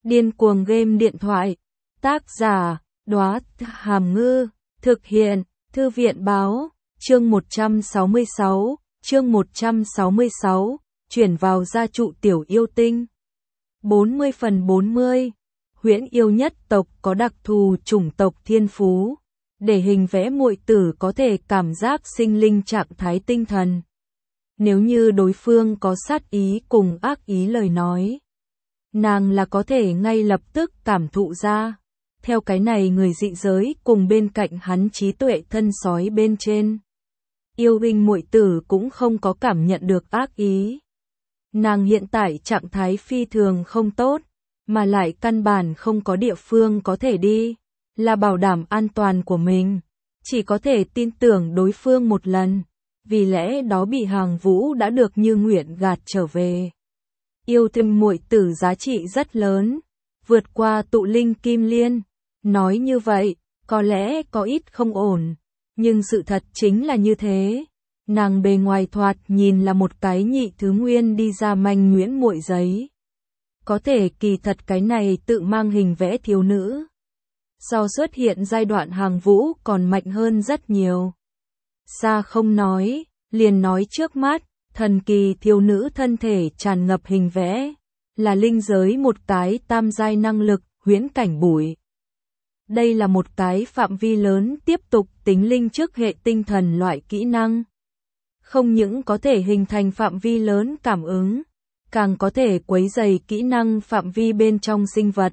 Điên cuồng game điện thoại. Tác giả, Đóa Hàm Ngư. Thực hiện, Thư viện Báo. Chương 166, chuyển vào gia trụ tiểu yêu tinh. 40/40. Huyễn yêu nhất tộc có đặc thù chủng tộc thiên phú, để hình vẽ muội tử có thể cảm giác sinh linh trạng thái tinh thần. Nếu như đối phương có sát ý cùng ác ý lời nói, nàng là có thể ngay lập tức cảm thụ ra. Theo cái này người dị giới cùng bên cạnh hắn trí tuệ thân sói bên trên, yêu hình muội tử cũng không có cảm nhận được ác ý. Nàng hiện tại trạng thái phi thường không tốt, mà lại căn bản không có địa phương có thể đi, là bảo đảm an toàn của mình, chỉ có thể tin tưởng đối phương một lần, vì lẽ đó bị Hàng Vũ đã được như nguyện gạt trở về. Yêu tinh muội tử giá trị rất lớn, vượt qua tụ linh kim liên. Nói như vậy, có lẽ có ít không ổn, nhưng sự thật chính là như thế. Nàng bề ngoài thoạt nhìn là một cái nhị thứ nguyên đi ra manh nhuyễn muội giấy. Có thể kỳ thật cái này tự mang hình vẽ thiếu nữ. So xuất hiện giai đoạn Hàng Vũ còn mạnh hơn rất nhiều. Xa không nói, liền nói trước mắt, thần kỳ thiếu nữ thân thể tràn ngập hình vẽ, là linh giới một cái tam giai năng lực, huyễn cảnh bụi. Đây là một cái phạm vi lớn tiếp tục tính linh trước hệ tinh thần loại kỹ năng. Không những có thể hình thành phạm vi lớn cảm ứng, càng có thể quấy rầy kỹ năng phạm vi bên trong sinh vật.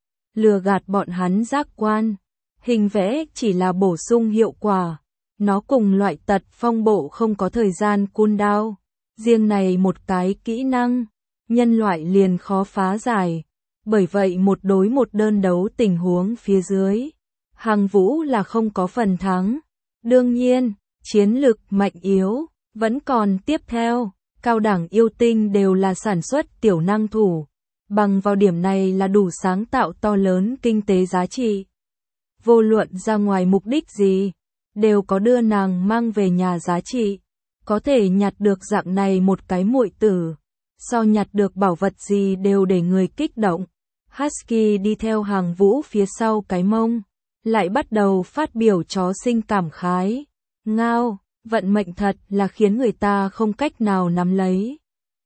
Lừa gạt bọn hắn giác quan. Hình vẽ chỉ là bổ sung hiệu quả. Nó cùng loại tật phong bộ không có thời gian cooldown. Riêng này một cái kỹ năng, nhân loại liền khó phá giải. Bởi vậy một đối một đơn đấu tình huống phía dưới, Hàng Vũ là không có phần thắng. Đương nhiên, chiến lực mạnh yếu vẫn còn tiếp theo, cao đẳng yêu tinh đều là sản xuất tiểu năng thủ, bằng vào điểm này là đủ sáng tạo to lớn kinh tế giá trị. Vô luận ra ngoài mục đích gì, đều có đưa nàng mang về nhà giá trị, có thể nhặt được dạng này một cái muội tử, so nhặt được bảo vật gì đều để người kích động. Husky đi theo Hàng Vũ phía sau cái mông, lại bắt đầu phát biểu chó sinh cảm khái. Ngao, vận mệnh thật là khiến người ta không cách nào nắm lấy.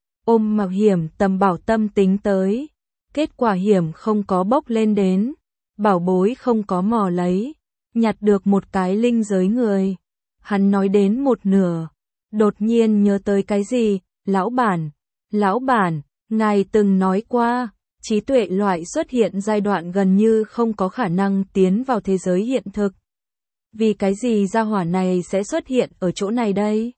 Ôm mạo hiểm tầm bảo tâm tính tới, kết quả hiểm không có bốc lên đến, bảo bối không có mò lấy, nhặt được một cái linh giới người. Hắn nói đến một nửa, đột nhiên nhớ tới cái gì. Lão bản, ngài từng nói qua, trí tuệ loại xuất hiện giai đoạn gần như không có khả năng tiến vào thế giới hiện thực. Vì cái gì gia hỏa này sẽ xuất hiện ở chỗ này đây?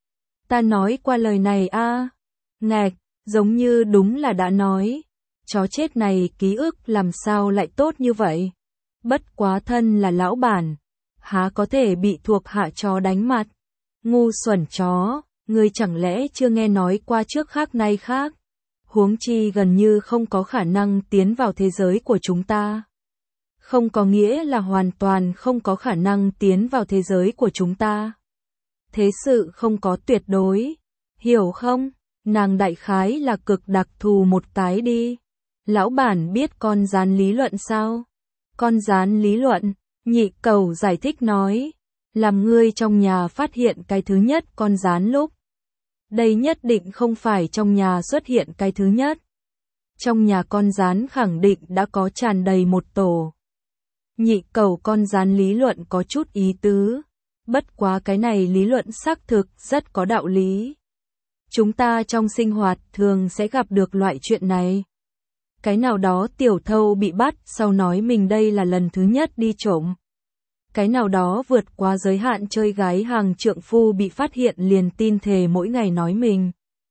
Ta nói qua lời này a. Ngạch, giống như đúng là đã nói. Chó chết này ký ức làm sao lại tốt như vậy? Bất quá thân là lão bản, há có thể bị thuộc hạ chó đánh mặt? Ngu xuẩn chó, ngươi chẳng lẽ chưa nghe nói qua trước khác nay khác? Huống chi gần như không có khả năng tiến vào thế giới của chúng ta. Không có nghĩa là hoàn toàn không có khả năng tiến vào thế giới của chúng ta. Thế sự không có tuyệt đối, hiểu không? Nàng đại khái là cực đặc thù một cái đi. Lão bản biết con rán lý luận sao? Con rán lý luận, Nhị Cầu giải thích nói, làm ngươi trong nhà phát hiện cái thứ nhất con rán lúc. Đây nhất định không phải trong nhà xuất hiện cái thứ nhất. Trong nhà con rán khẳng định đã có tràn đầy một tổ. Nhị Cầu con rán lý luận có chút ý tứ. Bất quá cái này lý luận xác thực rất có đạo lý. Chúng ta trong sinh hoạt thường sẽ gặp được loại chuyện này. Cái nào đó tiểu thâu bị bắt sau nói mình đây là lần thứ nhất đi trộm. Cái nào đó vượt qua giới hạn chơi gái hàng trượng phu bị phát hiện liền tin thề mỗi ngày nói mình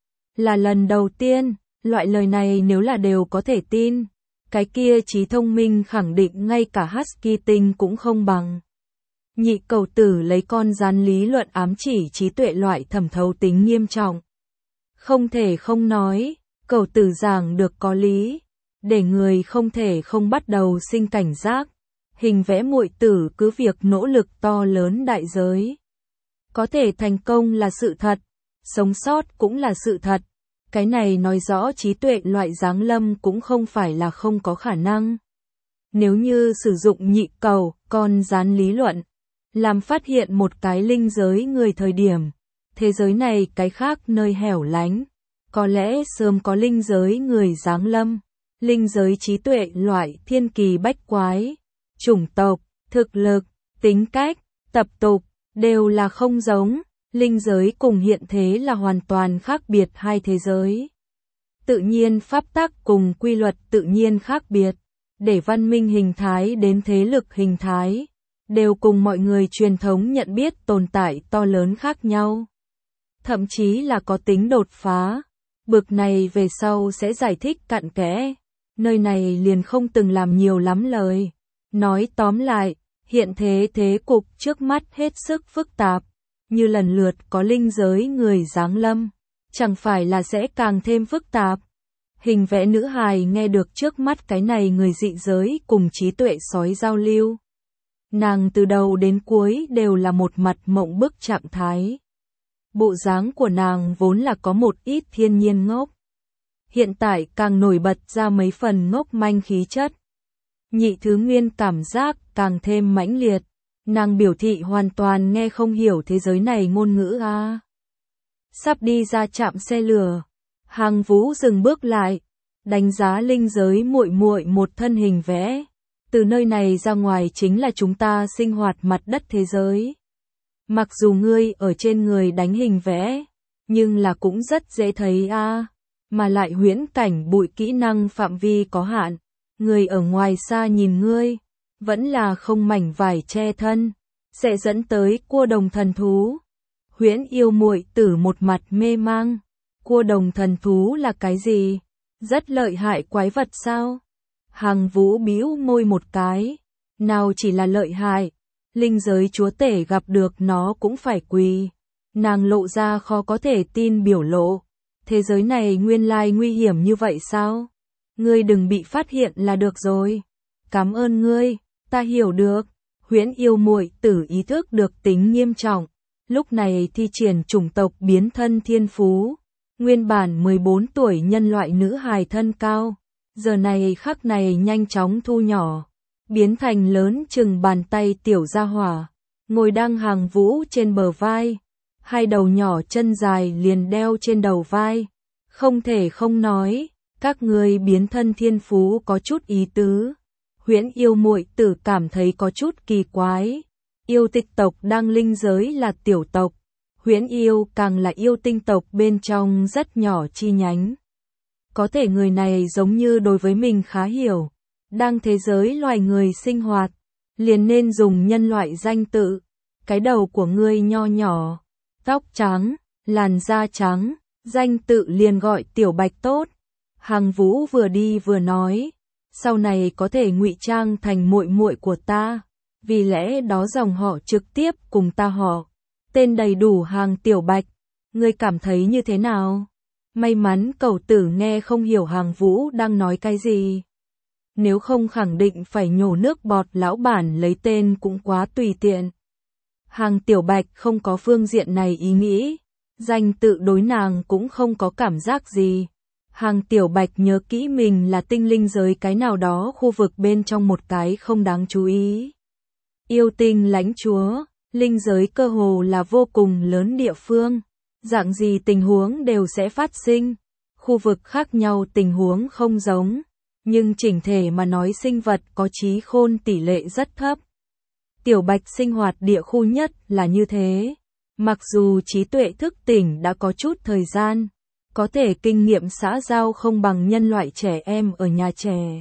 là lần đầu tiên. Loại lời này nếu là đều có thể tin, cái kia trí thông minh khẳng định ngay cả Husky tinh cũng không bằng. Nhị Cầu tử lấy con rán lý luận ám chỉ trí tuệ loại thẩm thấu tính nghiêm trọng. Không thể không nói, Cầu tử giảng được có lý, để người không thể không bắt đầu sinh cảnh giác. Hình vẽ muội tử cứ việc nỗ lực to lớn đại giới. Có thể thành công là sự thật, sống sót cũng là sự thật. Cái này nói rõ trí tuệ loại giáng lâm cũng không phải là không có khả năng. Nếu như sử dụng nhị cầu, con rán lý luận, làm phát hiện một cái linh giới người thời điểm, thế giới này cái khác nơi hẻo lánh, có lẽ sớm có linh giới người giáng lâm, linh giới trí tuệ loại thiên kỳ bách quái, chủng tộc, thực lực, tính cách, tập tục, đều là không giống, linh giới cùng hiện thế là hoàn toàn khác biệt hai thế giới. Tự nhiên pháp tắc cùng quy luật tự nhiên khác biệt, để văn minh hình thái đến thế lực hình thái, đều cùng mọi người truyền thống nhận biết tồn tại to lớn khác nhau. Thậm chí là có tính đột phá, bực này về sau sẽ giải thích cặn kẽ, nơi này liền không từng làm nhiều lắm lời. Nói tóm lại, hiện thế cục trước mắt hết sức phức tạp, như lần lượt có linh giới người giáng lâm, chẳng phải là sẽ càng thêm phức tạp. Hình vẽ nữ hài nghe được trước mắt cái này người dị giới cùng trí tuệ sói giao lưu. Nàng từ đầu đến cuối đều là một mặt mộng bức trạng thái. Bộ dáng của nàng vốn là có một ít thiên nhiên ngốc. Hiện tại càng nổi bật ra mấy phần ngốc manh khí chất. Nhị thứ nguyên cảm giác càng thêm mãnh liệt. Nàng biểu thị hoàn toàn nghe không hiểu thế giới này ngôn ngữ a. Sắp đi ra trạm xe lửa, Hàng Vũ dừng bước lại, đánh giá linh giới muội muội một thân hình vẽ. Từ nơi này ra ngoài chính là chúng ta sinh hoạt mặt đất thế giới. Mặc dù ngươi ở trên người đánh hình vẽ, nhưng là cũng rất dễ thấy a, mà lại huyễn cảnh bụi kỹ năng phạm vi có hạn, người ở ngoài xa nhìn ngươi, vẫn là không mảnh vải che thân, sẽ dẫn tới cua đồng thần thú. Huyễn yêu muội tử một mặt mê mang, cua đồng thần thú là cái gì? Rất lợi hại quái vật sao? Hàng Vũ bĩu môi một cái, nào chỉ là lợi hại, linh giới chúa tể gặp được nó cũng phải quỳ. Nàng lộ ra khó có thể tin biểu lộ, thế giới này nguyên lai nguy hiểm như vậy sao? Ngươi đừng bị phát hiện là được rồi. Cảm ơn ngươi, ta hiểu được. Huyễn yêu muội tử ý thức được tính nghiêm trọng, lúc này thi triển chủng tộc biến thân thiên phú. Nguyên bản 14 tuổi nhân loại nữ hài thân cao, giờ này khắc này nhanh chóng thu nhỏ, biến thành lớn chừng bàn tay tiểu gia hỏa, ngồi đang Hàng Vũ trên bờ vai, hai đầu nhỏ chân dài liền đeo trên đầu vai. Không thể không nói, các ngươi biến thân thiên phú có chút ý tứ. Huyễn yêu muội tử cảm thấy có chút kỳ quái. Yêu tịch tộc đang linh giới là tiểu tộc, huyễn yêu càng là yêu tinh tộc bên trong rất nhỏ chi nhánh. Có thể người này giống như đối với mình khá hiểu, đang thế giới loài người sinh hoạt, liền nên dùng nhân loại danh tự. Cái đầu của ngươi nho nhỏ, tóc trắng, làn da trắng, danh tự liền gọi Tiểu Bạch tốt. Hàng Vũ vừa đi vừa nói, sau này có thể ngụy trang thành muội muội của ta, vì lẽ đó dòng họ trực tiếp cùng ta họ. Tên đầy đủ Hàng Tiểu Bạch, ngươi cảm thấy như thế nào? May mắn cẩu tử nghe không hiểu Hàng Vũ đang nói cái gì. Nếu không khẳng định phải nhổ nước bọt, lão bản lấy tên cũng quá tùy tiện. Hàng Tiểu Bạch không có phương diện này ý nghĩ, danh tự đối nàng cũng không có cảm giác gì. Hàng Tiểu Bạch nhớ kỹ mình là tinh linh giới cái nào đó khu vực bên trong một cái không đáng chú ý. Yêu tinh lãnh chúa, linh giới cơ hồ là vô cùng lớn địa phương, dạng gì tình huống đều sẽ phát sinh. Khu vực khác nhau tình huống không giống, nhưng chỉnh thể mà nói sinh vật có trí khôn tỷ lệ rất thấp. Tiểu Bạch sinh hoạt địa khu nhất là như thế. Mặc dù trí tuệ thức tỉnh đã có chút thời gian, có thể kinh nghiệm xã giao không bằng nhân loại trẻ em ở nhà trẻ.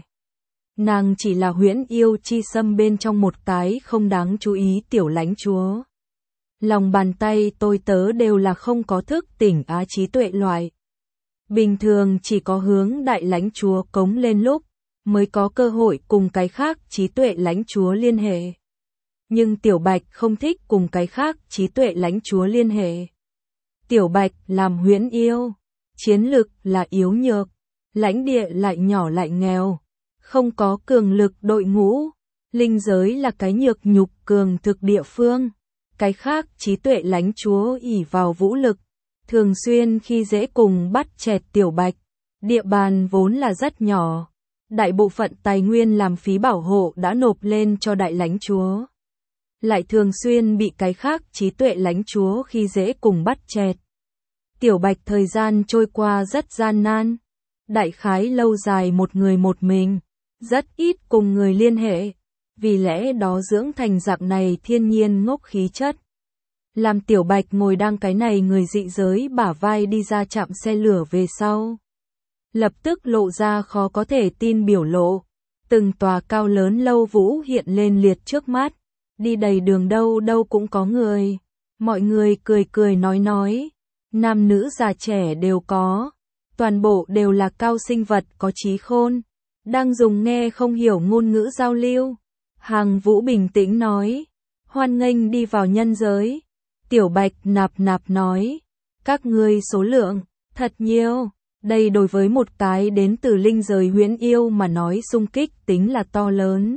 Nàng chỉ là huyễn yêu chi xâm bên trong một cái không đáng chú ý tiểu lãnh chúa. Lòng bàn tay tôi tớ đều là không có thức tỉnh trí tuệ loại. Bình thường chỉ có hướng đại lãnh chúa cống lên lúc, mới có cơ hội cùng cái khác trí tuệ lãnh chúa liên hệ. Nhưng Tiểu Bạch không thích cùng cái khác trí tuệ lãnh chúa liên hệ. Tiểu Bạch làm huyễn yêu, chiến lực là yếu nhược, lãnh địa lại nhỏ lại nghèo, không có cường lực đội ngũ, linh giới là cái nhược nhục cường thực địa phương. Cái khác trí tuệ lãnh chúa ỷ vào vũ lực, thường xuyên khi dễ cùng bắt chẹt Tiểu Bạch. Địa bàn vốn là rất nhỏ, đại bộ phận tài nguyên làm phí bảo hộ đã nộp lên cho đại lãnh chúa. Lại thường xuyên bị cái khác trí tuệ lãnh chúa khi dễ cùng bắt chẹt. Tiểu Bạch thời gian trôi qua rất gian nan, đại khái lâu dài một người một mình, rất ít cùng người liên hệ, vì lẽ đó dưỡng thành dạng này thiên nhiên ngốc khí chất. Làm Tiểu Bạch ngồi đang cái này người dị giới bả vai đi ra trạm xe lửa về sau. Lập tức lộ ra khó có thể tin biểu lộ, từng tòa cao lớn lâu vũ hiện lên liệt trước mắt, đi đầy đường đâu đâu cũng có người, mọi người cười cười nói, nam nữ già trẻ đều có, toàn bộ đều là cao sinh vật có trí khôn, đang dùng nghe không hiểu ngôn ngữ giao lưu. Hàng Vũ bình tĩnh nói, hoan nghênh đi vào nhân giới. Tiểu Bạch nạp nói, các ngươi số lượng, thật nhiều, đây đối với một cái đến từ linh giới huyễn yêu mà nói xung kích tính là to lớn.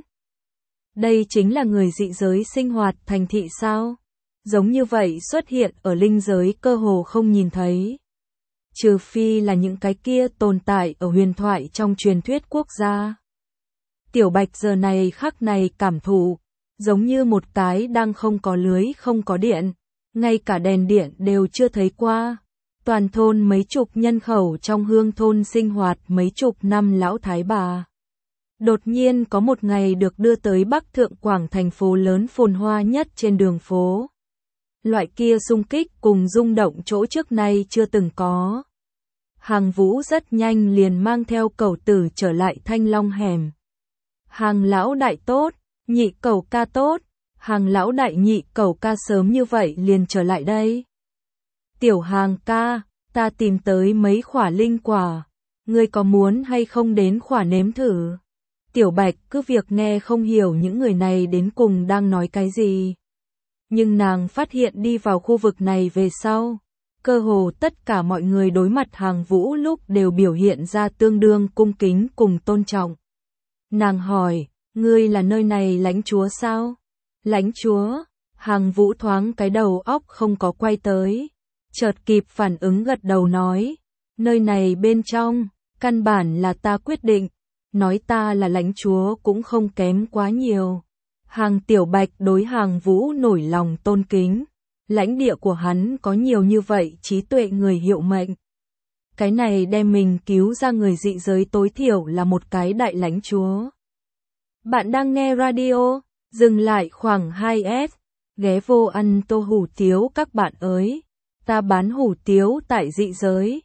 Đây chính là người dị giới sinh hoạt thành thị sao? Giống như vậy xuất hiện ở linh giới cơ hồ không nhìn thấy. Trừ phi là những cái kia tồn tại ở huyền thoại trong truyền thuyết quốc gia. Tiểu Bạch giờ này khắc này cảm thụ, giống như một cái đang không có lưới không có điện, ngay cả đèn điện đều chưa thấy qua. Toàn thôn mấy chục nhân khẩu trong hương thôn sinh hoạt mấy chục năm lão thái bà. Đột nhiên có một ngày được đưa tới Bắc Thượng Quảng, thành phố lớn phồn hoa nhất trên đường phố. Loại kia xung kích cùng rung động chỗ trước nay chưa từng có. Hàng Vũ rất nhanh liền mang theo cẩu tử trở lại Thanh Long hẻm. Hàng lão đại tốt, nhị cẩu ca tốt, Hàng lão đại nhị cẩu ca sớm như vậy liền trở lại đây. Tiểu Hàng ca, ta tìm tới mấy khỏa linh quả, ngươi có muốn hay không đến khỏa nếm thử? Tiểu Bạch cứ việc nghe không hiểu những người này đến cùng đang nói cái gì. Nhưng nàng phát hiện đi vào khu vực này về sau, cơ hồ tất cả mọi người đối mặt Hàng Vũ lúc đều biểu hiện ra tương đương cung kính cùng tôn trọng. Nàng hỏi, ngươi là nơi này lãnh chúa sao? Lãnh chúa? Hàng Vũ thoáng cái đầu óc không có quay tới, chợt kịp phản ứng gật đầu nói, nơi này bên trong, căn bản là ta quyết định, nói ta là lãnh chúa cũng không kém quá nhiều. Hàng Tiểu Bạch đối Hàng Vũ nổi lòng tôn kính, lãnh địa của hắn có nhiều như vậy trí tuệ người hiệu mệnh. Cái này đem mình cứu ra người dị giới tối thiểu là một cái đại lãnh chúa. Bạn đang nghe radio, dừng lại khoảng 2S, ghé vô ăn tô hủ tiếu các bạn ơi, ta bán hủ tiếu tại dị giới.